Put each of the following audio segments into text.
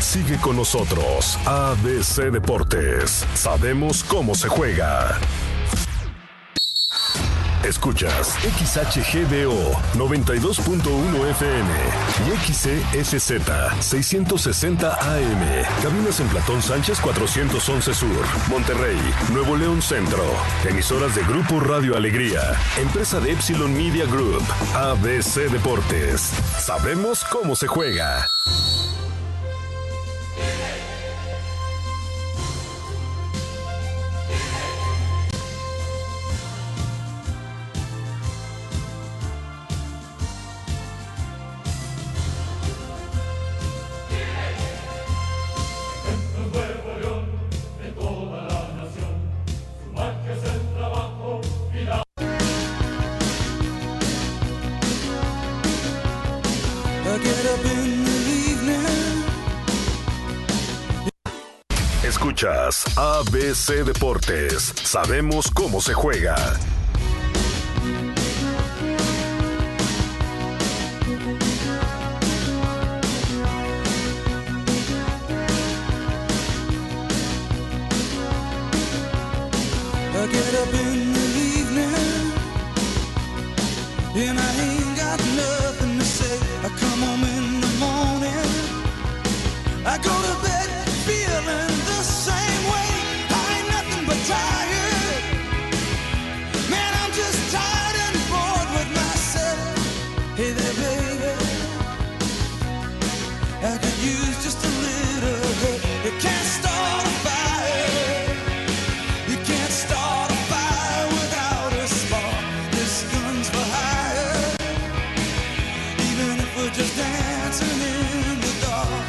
Sigue con nosotros, ABC Deportes. Sabemos cómo se juega. Escuchas XHGDO 92.1 FM y XCSZ 660 AM. Cabinas en Platón Sánchez 411 Sur, Monterrey, Nuevo León Centro. Emisoras de Grupo Radio Alegría. Empresa de Epsilon Media Group. ABC Deportes. Sabemos cómo se juega. Escuchas ABC Deportes. Sabemos cómo se juega. I get up in the evening and I ain't got nothing to say. I come home in the morning, I go to bed feeling the same way. I ain't nothing but tired. Man, I'm just tired and bored with myself. Hey there, baby, I could use just a little help. You can't start a fire. You can't start a fire without a spark. This gun's for hire. Even if we're just dancing in the dark.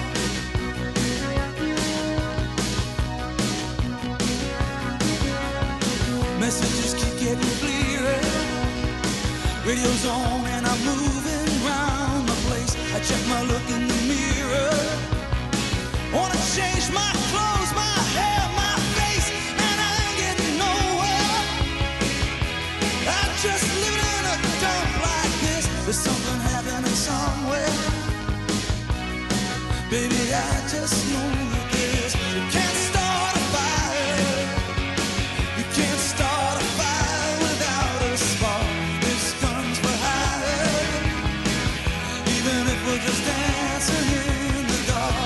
Messages keep getting clearer. Radio's on and I'm moving around the place. I check my look in the mirror. Wanna change my clothes, my hair, my face, and I ain't getting nowhere. I'm just living in a dump like this. There's something happening somewhere. Baby, I just know that this. You can't start a fire. You can't start a fire without a spark. This gun's for hire. Even if we're just dancing in the dark.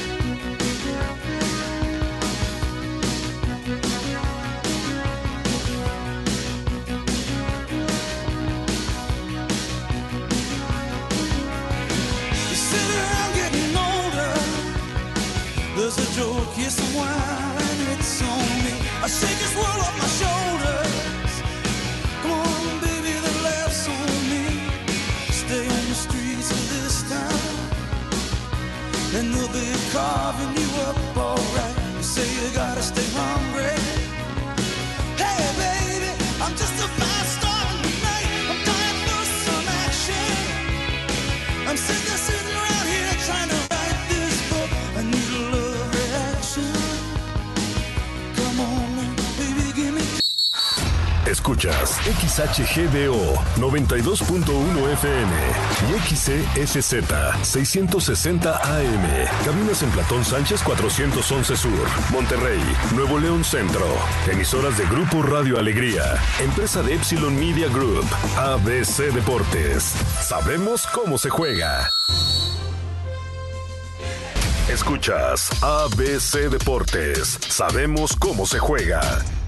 You sit around getting older. There's a joke, here's some wine, and it's on me. I shake this world off my shoulders. Come on, baby, the laughs on me. Stay on the streets of this town, and they'll be carving you up alright. You say you gotta stay hungry. Hey, baby, I'm just a fast star tonight. I'm dying for some action. I'm sick of sitting around here trying to write this book. I need a love reaction. Come on, baby, give me. Escuchas XHGDO 92.1 FM y XCSZ 660 AM. Cabinas en Platón Sánchez 411 Sur, Monterrey, Nuevo León Centro. Emisoras de Grupo Radio Alegría. Empresa de Epsilon Media Group. ABC Deportes. Sabemos cómo se juega. Escuchas ABC Deportes. Sabemos cómo se juega.